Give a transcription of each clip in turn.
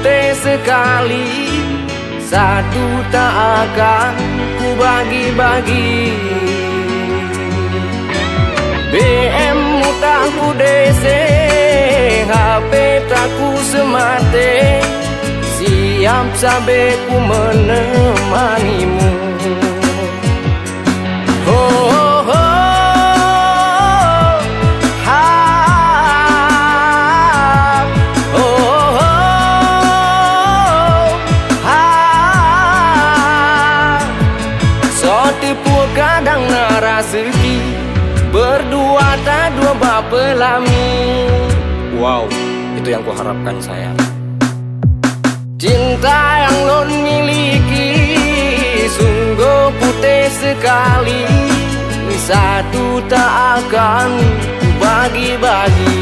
putih sekali, satu tak akan ku bagi-bagi. BM mu tak ku DC, HP tak ku semate, siap sampai ku menemanimu. Kadang naraseki berdua tak dua bapa lami. Wow, itu yang kuharapkan sayang. Cinta yang lon miliki sungguh putih sekali, satu tak akan ku bagi-bagi.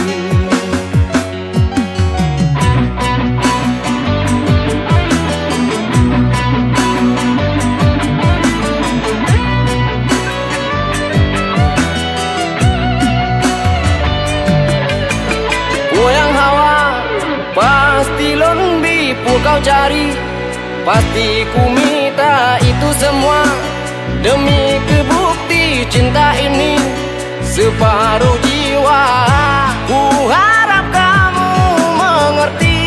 Pasti lon bipu kau cari, pasti ku minta itu semua demi kebukti cinta ini separuh jiwa. Ku harap kamu mengerti,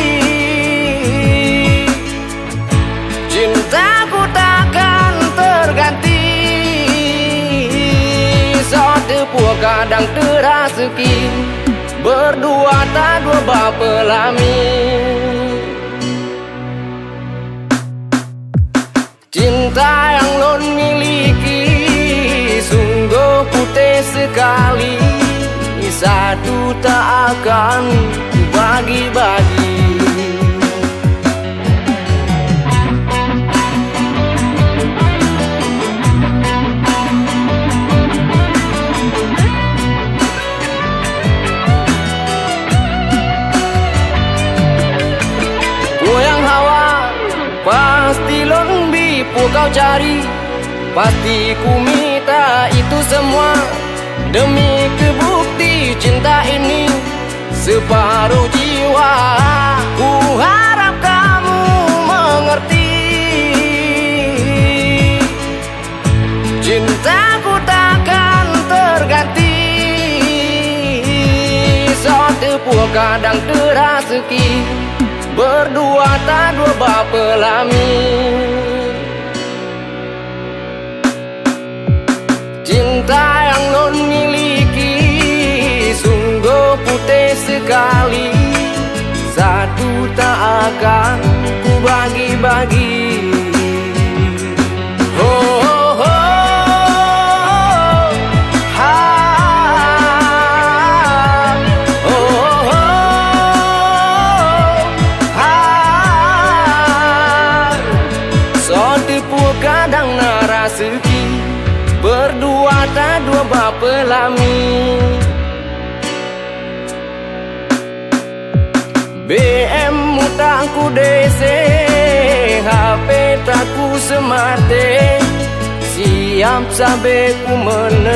cintaku takkan terganti. Saat tepuk kadang teraseki berdua tak dua bapa lami. Cinta yang lon miliki sungguh putih sekali, satu tak akan ku bagi-bagi. Pasti lon bipu kau cari, pasti ku minta itu semua demi kebukti cinta ini separuh jiwa. Ku harap kamu mengerti, cintaku takkan terganti. Saat tepuk kadang teraseki berdua tak dua bapa lami. Cinta yang lon miliki sungguh putih sekali, satu tak akan ku bagi-bagi. Kadang naraseki berdua tak dua bapa lami. BM mu tak ku DC, HP tak ku semate, siap sampai ku